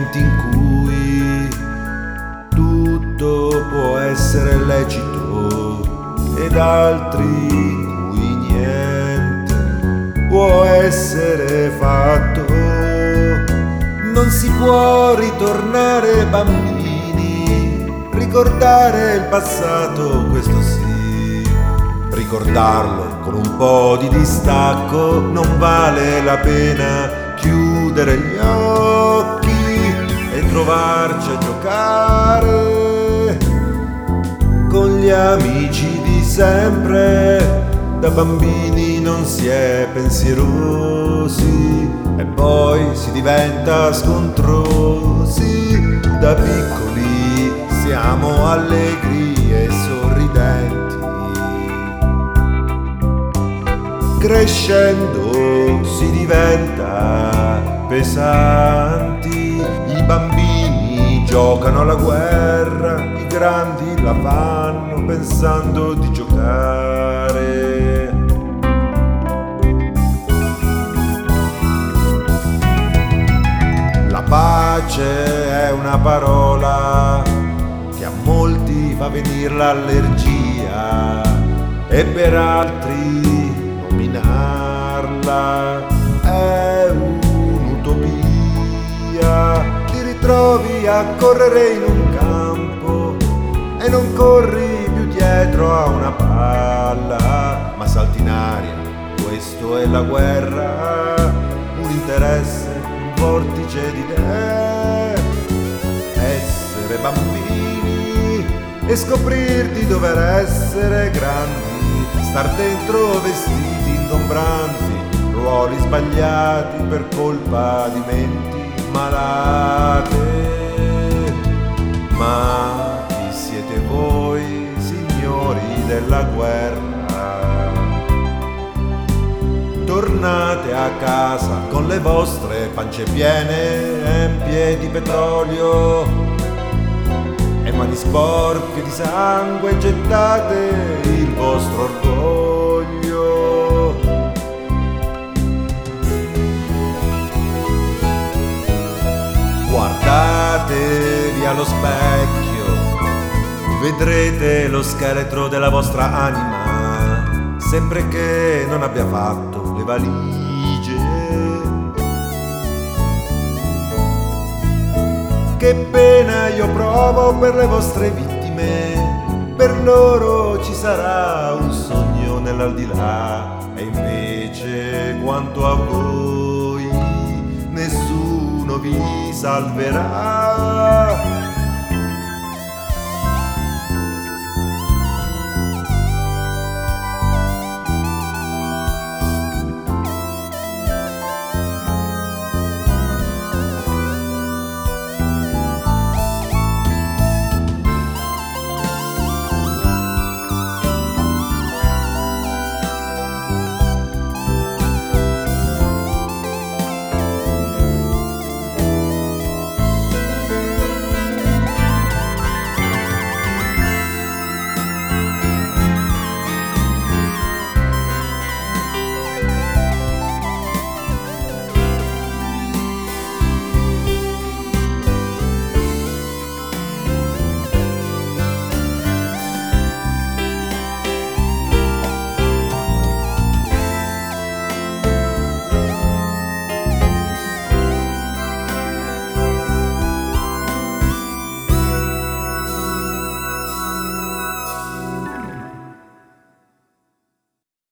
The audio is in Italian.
momenti in cui tutto può essere lecito ed altri in cui niente può essere fatto. Non si può ritornare bambini, ricordare il passato, questo sì. Ricordarlo con un po' di distacco, non vale la pena chiudere gli occhi e trovarci a giocare con gli amici di sempre. Da bambini non si è pensierosi e poi si diventa scontrosi. Da piccoli siamo allegri e sorridenti, crescendo si diventa pesanti. I bambini giocano alla guerra, i grandi la fanno pensando di giocare. La pace è una parola che a molti fa venire l'allergia e per altri nominarla è un'utopia. Ti ritrovi a correre in un campo e non corri più dietro a una palla, ma salti in aria. Questo è la guerra, un interesse, un vortice di idee. Essere bambini e scoprir di dover essere grandi, star dentro vestiti ingombranti, ruoli sbagliati per colpa di menti malate. Ma chi siete voi, signori della guerra? Tornate a casa con le vostre pance piene, empie di petrolio e mani sporche di sangue, gettate il vostro orgoglio. Guardatevi allo specchio, vedrete lo scheletro della vostra anima, sempre che non abbia fatto le valigie. Che pena io provo per le vostre vittime, per loro ci sarà un sogno nell'aldilà, e invece quanto a voi nessuno vi salverà.